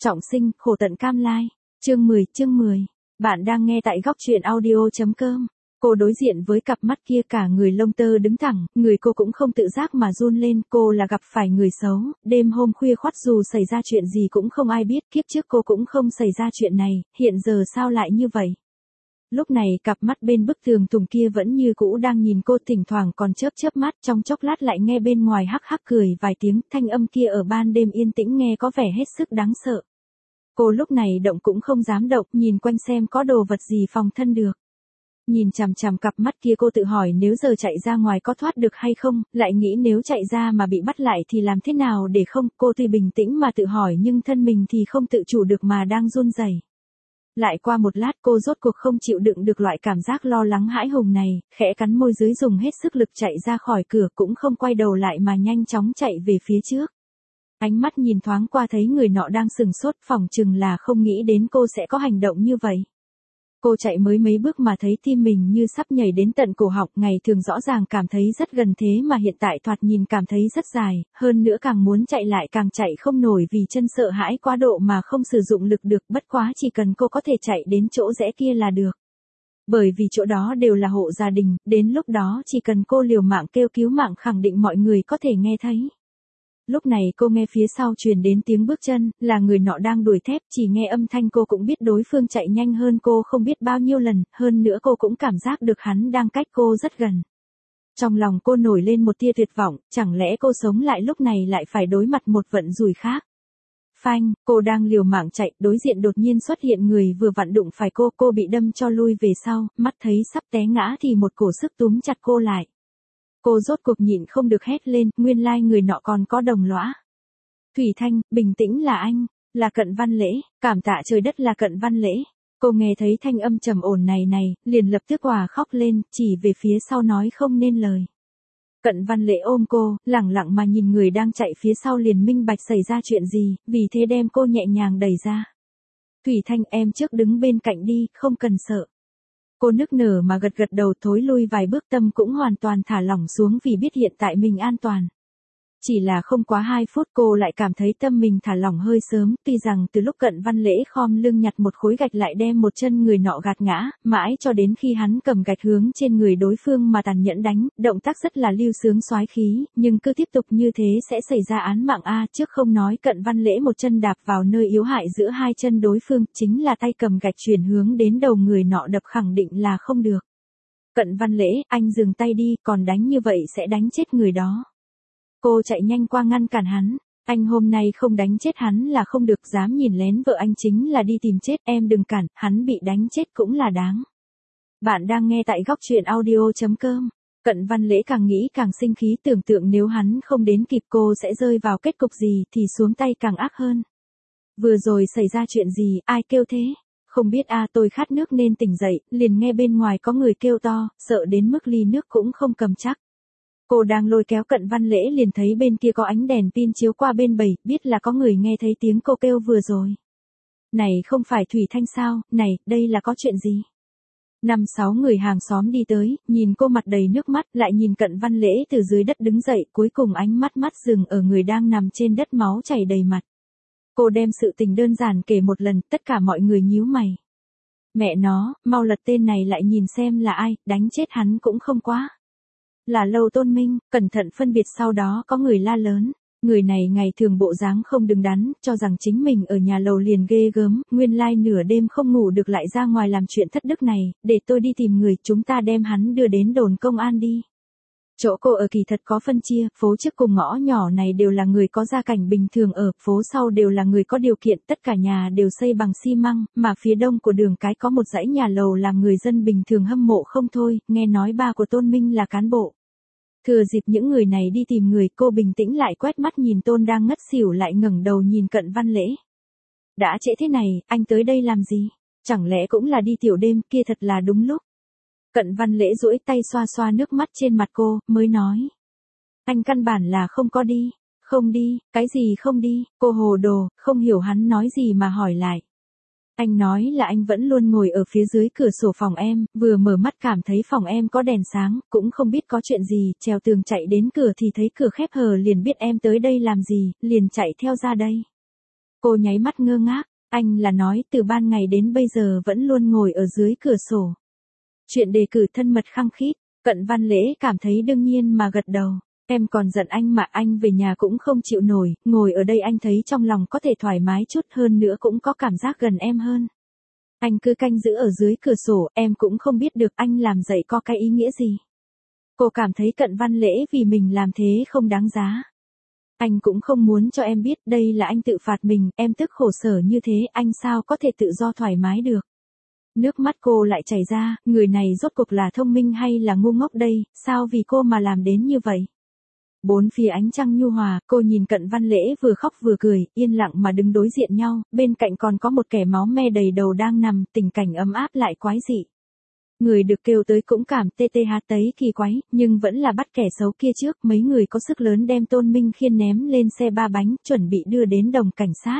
Trọng sinh, khổ tận cam lai. Chương 10. Bạn đang nghe tại góc truyện audio.com. Cô đối diện với cặp mắt kia cả người lông tơ đứng thẳng, người cô cũng không tự giác mà run lên, cô là gặp phải người xấu, đêm hôm khuya khoắt dù xảy ra chuyện gì cũng không ai biết, kiếp trước cô cũng không xảy ra chuyện này, hiện giờ sao lại như vậy? Lúc này cặp mắt bên bức tường tùng kia vẫn như cũ đang nhìn cô, thỉnh thoảng còn chớp chớp mắt, trong chốc lát lại nghe bên ngoài hắc hắc cười vài tiếng, thanh âm kia ở ban đêm yên tĩnh nghe có vẻ hết sức đáng sợ. Cô lúc này động cũng không dám động, nhìn quanh xem có đồ vật gì phòng thân được. Nhìn chằm chằm cặp mắt kia cô tự hỏi nếu giờ chạy ra ngoài có thoát được hay không, lại nghĩ nếu chạy ra mà bị bắt lại thì làm thế nào để không, cô tuy bình tĩnh mà tự hỏi nhưng thân mình thì không tự chủ được mà đang run rẩy. Lại qua một lát cô rốt cuộc không chịu đựng được loại cảm giác lo lắng hãi hùng này, khẽ cắn môi dưới dùng hết sức lực chạy ra khỏi cửa cũng không quay đầu lại mà nhanh chóng chạy về phía trước. Ánh mắt nhìn thoáng qua thấy người nọ đang sừng sốt, phỏng chừng là không nghĩ đến cô sẽ có hành động như vậy. Cô chạy mới mấy bước mà thấy tim mình như sắp nhảy đến tận cổ họng, ngày thường rõ ràng cảm thấy rất gần thế mà hiện tại thoạt nhìn cảm thấy rất dài, hơn nữa càng muốn chạy lại càng chạy không nổi vì chân sợ hãi quá độ mà không sử dụng lực được, bất quá chỉ cần cô có thể chạy đến chỗ rẽ kia là được. Bởi vì chỗ đó đều là hộ gia đình, đến lúc đó chỉ cần cô liều mạng kêu cứu mạng khẳng định mọi người có thể nghe thấy. Lúc này cô nghe phía sau truyền đến tiếng bước chân, là người nọ đang đuổi thép, chỉ nghe âm thanh cô cũng biết đối phương chạy nhanh hơn cô không biết bao nhiêu lần, hơn nữa cô cũng cảm giác được hắn đang cách cô rất gần. Trong lòng cô nổi lên một tia tuyệt vọng, chẳng lẽ cô sống lại lúc này lại phải đối mặt một vận rủi khác. Phanh, cô đang liều mạng chạy, đối diện đột nhiên xuất hiện người vừa vặn đụng phải cô bị đâm cho lui về sau, mắt thấy sắp té ngã thì một cổ sức túm chặt cô lại. Cô rốt cuộc nhịn không được hét lên, nguyên lai người nọ còn có đồng lõa. Thủy Thanh, bình tĩnh là anh, là Cận Văn Lễ, cảm tạ trời đất là Cận Văn Lễ. Cô nghe thấy thanh âm trầm ổn này, liền lập tức òa khóc lên, chỉ về phía sau nói không nên lời. Cận Văn Lễ ôm cô, lẳng lặng mà nhìn người đang chạy phía sau liền minh bạch xảy ra chuyện gì, vì thế đem cô nhẹ nhàng đẩy ra. Thủy Thanh, em trước đứng bên cạnh đi, không cần sợ. Cô nức nở mà gật đầu, thối lui vài bước, tâm cũng hoàn toàn thả lỏng xuống vì biết hiện tại mình an toàn. Chỉ là không quá 2 phút cô lại cảm thấy tâm mình thả lỏng hơi sớm, tuy rằng từ lúc Cận Văn Lễ khom lưng nhặt một khối gạch lại đem một chân người nọ gạt ngã, mãi cho đến khi hắn cầm gạch hướng trên người đối phương mà tàn nhẫn đánh, động tác rất là lưu sướng soái khí, nhưng cứ tiếp tục như thế sẽ xảy ra án mạng a, trước không nói Cận Văn Lễ một chân đạp vào nơi yếu hại giữa hai chân đối phương, chính là tay cầm gạch chuyển hướng đến đầu người nọ đập khẳng định là không được. Cận Văn Lễ, anh dừng tay đi, còn đánh như vậy sẽ đánh chết người đó. Cô chạy nhanh qua ngăn cản hắn, anh hôm nay không đánh chết hắn là không được, dám nhìn lén vợ anh chính là đi tìm chết, em đừng cản, hắn bị đánh chết cũng là đáng. Bạn đang nghe tại góc truyện audio.com. Cận Văn Lễ càng nghĩ càng sinh khí, tưởng tượng nếu hắn không đến kịp cô sẽ rơi vào kết cục gì thì xuống tay càng ác hơn. Vừa rồi xảy ra chuyện gì, ai kêu thế? Không biết tôi khát nước nên tỉnh dậy, liền nghe bên ngoài có người kêu to, sợ đến mức ly nước cũng không cầm chắc. Cô đang lôi kéo Cận Văn Lễ liền thấy bên kia có ánh đèn pin chiếu qua bên bầy, biết là có người nghe thấy tiếng cô kêu vừa rồi. Này không phải Thủy Thanh sao, này, đây là có chuyện gì? 5-6 người hàng xóm đi tới, nhìn cô mặt đầy nước mắt, lại nhìn Cận Văn Lễ từ dưới đất đứng dậy, cuối cùng ánh mắt dừng ở người đang nằm trên đất máu chảy đầy mặt. Cô đem sự tình đơn giản kể một lần, tất cả mọi người nhíu mày. Mẹ nó, mau lật tên này lại nhìn xem là ai, đánh chết hắn cũng không quá. Là Lâu Tôn Minh, cẩn thận phân biệt, sau đó có người la lớn. Người này ngày thường bộ dáng không đứng đắn, cho rằng chính mình ở nhà lầu liền ghê gớm, nguyên lai nửa đêm không ngủ được lại ra ngoài làm chuyện thất đức này, để tôi đi tìm người, chúng ta đem hắn đưa đến đồn công an đi. Chỗ cô ở kỳ thật có phân chia, phố trước cùng ngõ nhỏ này đều là người có gia cảnh bình thường ở, phố sau đều là người có điều kiện, tất cả nhà đều xây bằng xi măng, mà phía đông của đường cái có một dãy nhà lầu làm người dân bình thường hâm mộ không thôi, nghe nói ba của Tôn Minh là cán bộ. Thừa dịp những người này đi tìm người, cô bình tĩnh lại quét mắt nhìn Tôn đang ngất xỉu lại ngẩng đầu nhìn Cận Văn Lễ. Đã trễ thế này, anh tới đây làm gì? Chẳng lẽ cũng là đi tiểu đêm, kia thật là đúng lúc. Cận Văn Lễ duỗi tay xoa xoa nước mắt trên mặt cô, mới nói. Anh căn bản là không có đi. Không đi, cái gì không đi, cô hồ đồ, không hiểu hắn nói gì mà hỏi lại. Anh nói là anh vẫn luôn ngồi ở phía dưới cửa sổ phòng em, vừa mở mắt cảm thấy phòng em có đèn sáng, cũng không biết có chuyện gì, trèo tường chạy đến cửa thì thấy cửa khép hờ liền biết em tới đây làm gì, liền chạy theo ra đây. Cô nháy mắt ngơ ngác, anh là nói từ ban ngày đến bây giờ vẫn luôn ngồi ở dưới cửa sổ. Chuyện đề cử thân mật khăng khít, Cận Văn Lễ cảm thấy đương nhiên mà gật đầu. Em còn giận anh mà anh về nhà cũng không chịu nổi, ngồi ở đây anh thấy trong lòng có thể thoải mái chút hơn nữa cũng có cảm giác gần em hơn. Anh cứ canh giữ ở dưới cửa sổ, em cũng không biết được anh làm vậy có cái ý nghĩa gì. Cô cảm thấy Cận Văn Lễ vì mình làm thế không đáng giá. Anh cũng không muốn cho em biết đây là anh tự phạt mình, em tức khổ sở như thế anh sao có thể tự do thoải mái được. Nước mắt cô lại chảy ra, người này rốt cuộc là thông minh hay là ngu ngốc đây, sao vì cô mà làm đến như vậy. Bốn phía ánh trăng nhu hòa, cô nhìn Cận Văn Lễ vừa khóc vừa cười, yên lặng mà đứng đối diện nhau, bên cạnh còn có một kẻ máu me đầy đầu đang nằm, tình cảnh ấm áp lại quái dị. Người được kêu tới cũng cảm tê tê há tấy kỳ quái, nhưng vẫn là bắt kẻ xấu kia trước, mấy người có sức lớn đem Tôn Minh Khiên ném lên xe ba bánh, chuẩn bị đưa đến đồn cảnh sát.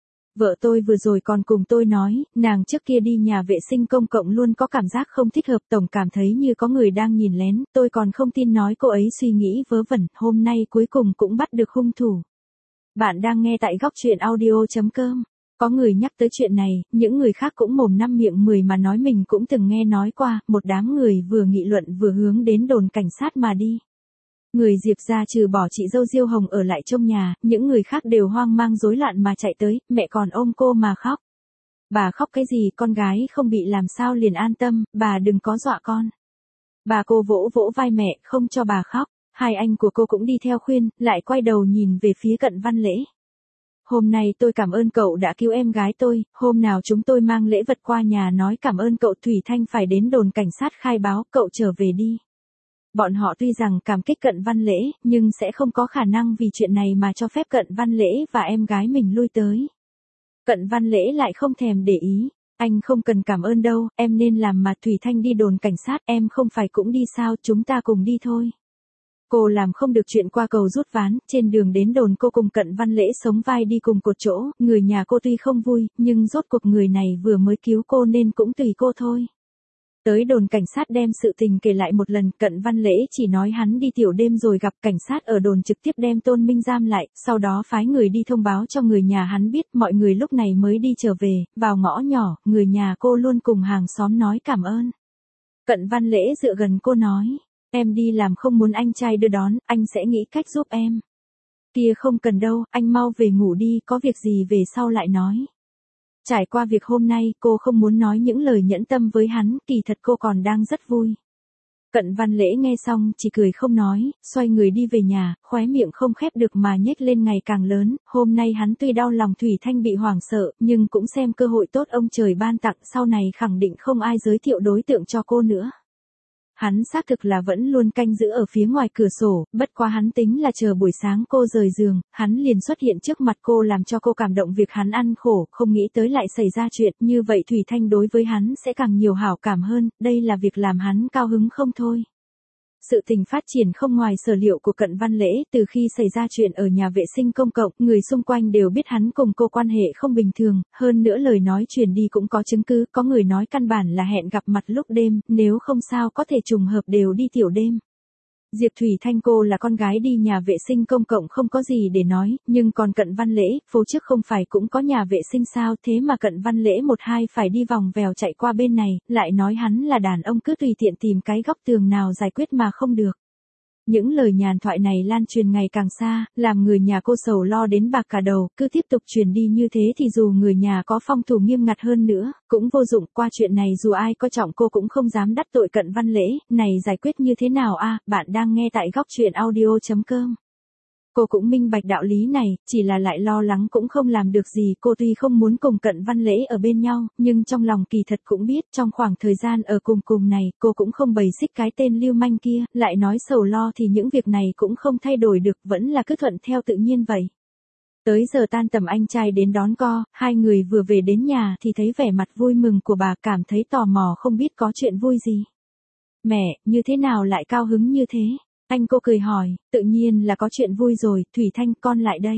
Vợ tôi vừa rồi còn cùng tôi nói, nàng trước kia đi nhà vệ sinh công cộng luôn có cảm giác không thích hợp, tổng cảm thấy như có người đang nhìn lén, tôi còn không tin nói cô ấy suy nghĩ vớ vẩn, hôm nay cuối cùng cũng bắt được hung thủ. Bạn đang nghe tại góc truyện audio.com. Có người nhắc tới chuyện này, những người khác cũng mồm năm miệng mười mà nói mình cũng từng nghe nói qua, một đám người vừa nghị luận vừa hướng đến đồn cảnh sát mà đi. Người Diệp gia trừ bỏ chị dâu Diêu Hồng ở lại trong nhà, những người khác đều hoang mang rối loạn mà chạy tới, mẹ còn ôm cô mà khóc. Bà khóc cái gì, con gái không bị làm sao liền an tâm, bà đừng có dọa con. Bà cô vỗ vỗ vai mẹ, không cho bà khóc, hai anh của cô cũng đi theo khuyên, lại quay đầu nhìn về phía Cận Văn Lễ. Hôm nay tôi cảm ơn cậu đã cứu em gái tôi, hôm nào chúng tôi mang lễ vật qua nhà nói cảm ơn cậu. Thủy Thanh phải đến đồn cảnh sát khai báo, cậu trở về đi. Bọn họ tuy rằng cảm kích Cận Văn Lễ, nhưng sẽ không có khả năng vì chuyện này mà cho phép Cận Văn Lễ và em gái mình lui tới. Cận Văn Lễ lại không thèm để ý, anh không cần cảm ơn đâu, em nên làm mà. Thủy Thanh đi đồn cảnh sát, em không phải cũng đi sao, chúng ta cùng đi thôi. Cô làm không được chuyện qua cầu rút ván, trên đường đến đồn cô cùng Cận Văn Lễ sống vai đi cùng cột chỗ, người nhà cô tuy không vui, nhưng rốt cuộc người này vừa mới cứu cô nên cũng tùy cô thôi. Tới đồn cảnh sát đem sự tình kể lại một lần, Cận Văn Lễ chỉ nói hắn đi tiểu đêm rồi gặp cảnh sát ở đồn trực tiếp đem Tôn Minh giam lại, sau đó phái người đi thông báo cho người nhà hắn biết, mọi người lúc này mới đi trở về, vào ngõ nhỏ, người nhà cô luôn cùng hàng xóm nói cảm ơn. Cận Văn Lễ dựa gần cô nói, em đi làm không muốn anh trai đưa đón, anh sẽ nghĩ cách giúp em. Kia không cần đâu, anh mau về ngủ đi, có việc gì về sau lại nói. Trải qua việc hôm nay, cô không muốn nói những lời nhẫn tâm với hắn, kỳ thật cô còn đang rất vui. Cận Văn Lễ nghe xong, chỉ cười không nói, xoay người đi về nhà, khóe miệng không khép được mà nhếch lên ngày càng lớn, hôm nay hắn tuy đau lòng Thủy Thanh bị hoảng sợ, nhưng cũng xem cơ hội tốt ông trời ban tặng, sau này khẳng định không ai giới thiệu đối tượng cho cô nữa. Hắn xác thực là vẫn luôn canh giữ ở phía ngoài cửa sổ, bất quá hắn tính là chờ buổi sáng cô rời giường, hắn liền xuất hiện trước mặt cô làm cho cô cảm động việc hắn ăn khổ, không nghĩ tới lại xảy ra chuyện, như vậy Thủy Thanh đối với hắn sẽ càng nhiều hảo cảm hơn, đây là việc làm hắn cao hứng không thôi. Sự tình phát triển không ngoài sở liệu của Cận Văn Lễ, từ khi xảy ra chuyện ở nhà vệ sinh công cộng, người xung quanh đều biết hắn cùng cô quan hệ không bình thường, hơn nữa lời nói truyền đi cũng có chứng cứ, có người nói căn bản là hẹn gặp mặt lúc đêm, nếu không sao có thể trùng hợp đều đi tiểu đêm. Diệp Thủy Thanh cô là con gái đi nhà vệ sinh công cộng không có gì để nói, nhưng còn Cận Văn Lễ, phố trước không phải cũng có nhà vệ sinh sao, thế mà Cận Văn Lễ một hai phải đi vòng vèo chạy qua bên này, lại nói hắn là đàn ông cứ tùy tiện tìm cái góc tường nào giải quyết mà không được. Những lời nhàn thoại này lan truyền ngày càng xa, làm người nhà cô sầu lo đến bạc cả đầu, cứ tiếp tục truyền đi như thế thì dù người nhà có phong thủ nghiêm ngặt hơn nữa, cũng vô dụng, qua chuyện này dù ai coi trọng cô cũng không dám đắc tội Cận Văn Lễ, này giải quyết như thế nào a? Bạn đang nghe tại góc truyện audio.com. Cô cũng minh bạch đạo lý này, chỉ là lại lo lắng cũng không làm được gì, cô tuy không muốn cùng Cận Văn Lễ ở bên nhau, nhưng trong lòng kỳ thật cũng biết, trong khoảng thời gian ở cùng này, cô cũng không bày xích cái tên lưu manh kia, lại nói sầu lo thì những việc này cũng không thay đổi được, vẫn là cứ thuận theo tự nhiên vậy. Tới giờ tan tầm anh trai đến đón co, hai người vừa về đến nhà thì thấy vẻ mặt vui mừng của bà, cảm thấy tò mò không biết có chuyện vui gì. Mẹ, như thế nào lại cao hứng như thế? Anh cô cười hỏi, tự nhiên là có chuyện vui rồi, Thủy Thanh con lại đây.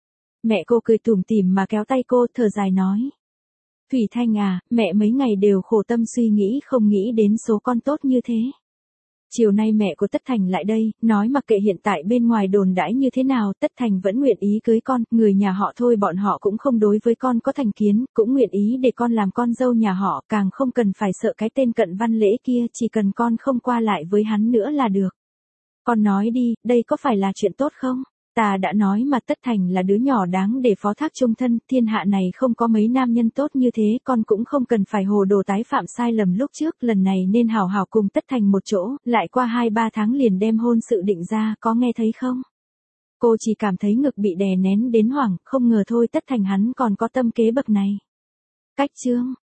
Mẹ cô cười tủm tỉm mà kéo tay cô, thở dài nói. Thủy Thanh à, mẹ mấy ngày đều khổ tâm suy nghĩ không nghĩ đến số con tốt như thế. Chiều nay mẹ của Tất Thành lại đây, nói mặc kệ hiện tại bên ngoài đồn đãi như thế nào, Tất Thành vẫn nguyện ý cưới con, người nhà họ thôi bọn họ cũng không đối với con có thành kiến, cũng nguyện ý để con làm con dâu nhà họ, càng không cần phải sợ cái tên Cận Văn Lễ kia, chỉ cần con không qua lại với hắn nữa là được. Con nói đi, đây có phải là chuyện tốt không? Ta đã nói mà Tất Thành là đứa nhỏ đáng để phó thác chung thân, thiên hạ này không có mấy nam nhân tốt như thế, con cũng không cần phải hồ đồ tái phạm sai lầm lúc trước, lần này nên hảo hảo cùng Tất Thành một chỗ, lại qua 2-3 tháng liền đem hôn sự định ra, có nghe thấy không? Cô chỉ cảm thấy ngực bị đè nén đến hoảng, không ngờ thôi Tất Thành hắn còn có tâm kế bậc này. Cách chương